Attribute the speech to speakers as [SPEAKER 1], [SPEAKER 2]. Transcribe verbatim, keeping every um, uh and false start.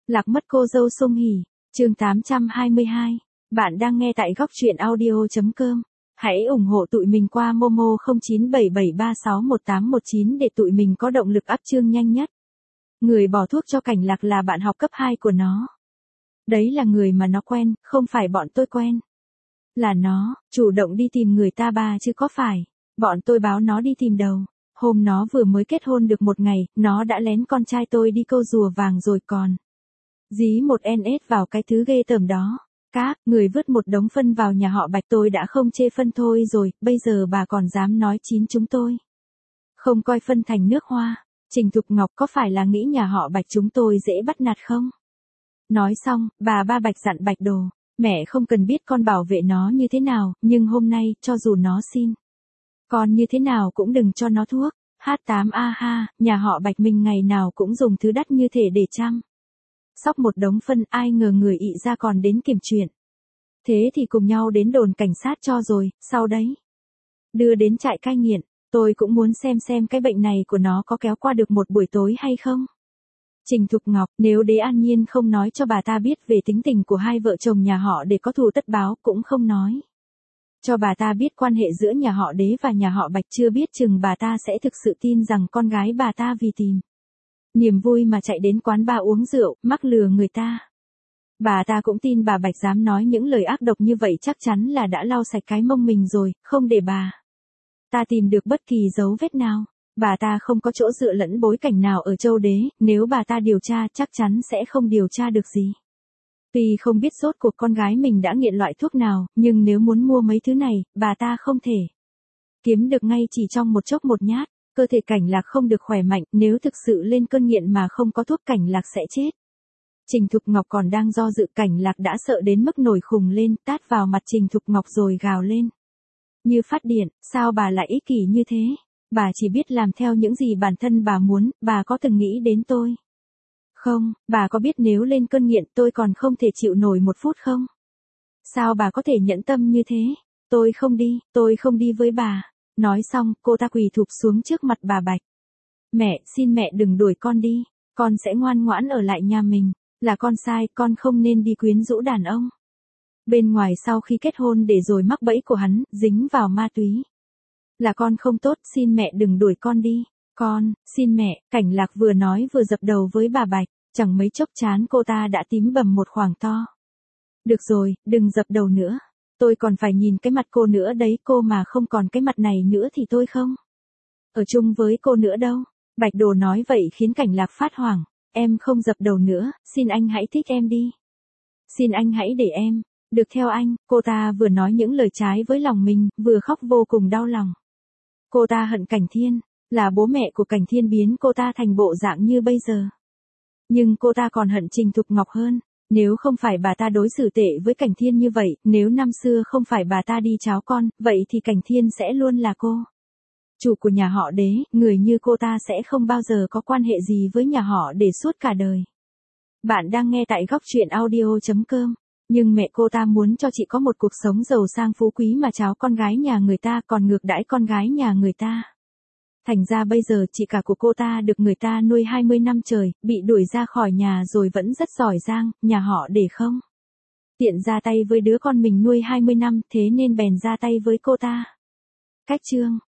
[SPEAKER 1] Lạc mất cô dâu Sung Hỉ, chương tám trăm hai mươi hai. Bạn đang nghe tại góc truyện audio chấm com. Hãy ủng hộ tụi mình qua Momo không chín bảy bảy ba sáu một tám một chín để tụi mình có động lực up chương nhanh nhất. Người bỏ thuốc cho Cảnh Lạc là bạn học cấp hai của nó. Đấy là người mà nó quen, không phải bọn tôi quen. Là nó, chủ động đi tìm người ta ba chứ có phải. Bọn tôi báo nó đi tìm đâu. Hôm nó vừa mới kết hôn được một ngày, nó đã lén con trai tôi đi câu rùa vàng rồi còn. Dí một en ét vào cái thứ ghê tởm đó. Các, người vứt một đống phân vào nhà họ Bạch tôi đã không chê phân thôi rồi, bây giờ bà còn dám nói chín chúng tôi. Không coi phân thành nước hoa, Trình Thục Ngọc có phải là nghĩ nhà họ Bạch chúng tôi dễ bắt nạt không? Nói xong, bà ba Bạch dặn Bạch Đồ, mẹ không cần biết con bảo vệ nó như thế nào, nhưng hôm nay, cho dù nó xin. Con như thế nào cũng đừng cho nó thuốc. hát tám a ha, nhà họ Bạch mình ngày nào cũng dùng thứ đắt như thể để chăm. Sóc một đống phân, ai ngờ người ị ra còn đến kiểm chuyện. Thế thì cùng nhau đến đồn cảnh sát cho rồi, sau đấy. Đưa đến trại cai nghiện, tôi cũng muốn xem xem cái bệnh này của nó có kéo qua được một buổi tối hay không. Trình Thục Ngọc, nếu Đế An Nhiên không nói cho bà ta biết về tính tình của hai vợ chồng nhà họ để có thù tất báo cũng không nói. Cho bà ta biết quan hệ giữa nhà họ Đế và nhà họ Bạch chưa biết chừng bà ta sẽ thực sự tin rằng con gái bà ta vì tìm niềm vui mà chạy đến quán bar uống rượu, mắc lừa người ta. Bà ta cũng tin bà Bạch dám nói những lời ác độc như vậy chắc chắn là đã lau sạch cái mông mình rồi, không để bà ta tìm được bất kỳ dấu vết nào. Bà ta không có chỗ dựa lẫn bối cảnh nào ở Châu Đế, nếu bà ta điều tra chắc chắn sẽ không điều tra được gì. Tuy không biết rốt cuộc con gái mình đã nghiện loại thuốc nào, nhưng nếu muốn mua mấy thứ này, bà ta không thể kiếm được ngay chỉ trong một chốc một nhát. Cơ thể Cảnh Lạc không được khỏe mạnh, nếu thực sự lên cơn nghiện mà không có thuốc Cảnh Lạc sẽ chết. Trình Thục Ngọc còn đang do dự, Cảnh Lạc đã sợ đến mức nổi khùng lên, tát vào mặt Trình Thục Ngọc rồi gào lên. Như phát điện, sao bà lại ích kỷ như thế? Bà chỉ biết làm theo những gì bản thân bà muốn, bà có từng nghĩ đến tôi? Không, bà có biết nếu lên cơn nghiện tôi còn không thể chịu nổi một phút không? Sao bà có thể nhẫn tâm như thế? Tôi không đi, tôi không đi với bà. Nói xong, cô ta quỳ thụp xuống trước mặt bà Bạch. Mẹ, xin mẹ đừng đuổi con đi, con sẽ ngoan ngoãn ở lại nhà mình. Là con sai, con không nên đi quyến rũ đàn ông bên ngoài sau khi kết hôn để rồi mắc bẫy của hắn, dính vào ma túy. Là con không tốt, xin mẹ đừng đuổi con đi. Con, xin mẹ, Cảnh Lạc vừa nói vừa dập đầu với bà Bạch, chẳng mấy chốc trán cô ta đã tím bầm một khoảng to. Được rồi, đừng dập đầu nữa. Tôi còn phải nhìn cái mặt cô nữa đấy, cô mà không còn cái mặt này nữa thì tôi không ở chung với cô nữa đâu. Bạch Đồ nói vậy khiến Cảnh Lạc phát hoảng. Em không dập đầu nữa, xin anh hãy thích em đi. Xin anh hãy để em được theo anh. Cô ta vừa nói những lời trái với lòng mình, vừa khóc vô cùng đau lòng. Cô ta hận Cảnh Thiên, là bố mẹ của Cảnh Thiên biến cô ta thành bộ dạng như bây giờ. Nhưng cô ta còn hận Trình Thục Ngọc hơn. Nếu không phải bà ta đối xử tệ với Cảnh Thiên như vậy, nếu năm xưa không phải bà ta đi cháo con, vậy thì Cảnh Thiên sẽ luôn là cô chủ của nhà họ Đế, người như cô ta sẽ không bao giờ có quan hệ gì với nhà họ để suốt cả đời. Bạn đang nghe tại góc truyện audio chấm com. Nhưng mẹ cô ta muốn cho chị có một cuộc sống giàu sang phú quý mà cháo con gái nhà người ta còn ngược đãi con gái nhà người ta. Thành ra bây giờ chị cả của cô ta được người ta nuôi hai mươi năm trời, bị đuổi ra khỏi nhà rồi vẫn rất giỏi giang, nhà họ để không tiện ra tay với đứa con mình nuôi hai mươi năm, thế nên bèn ra tay với cô ta. Cách chương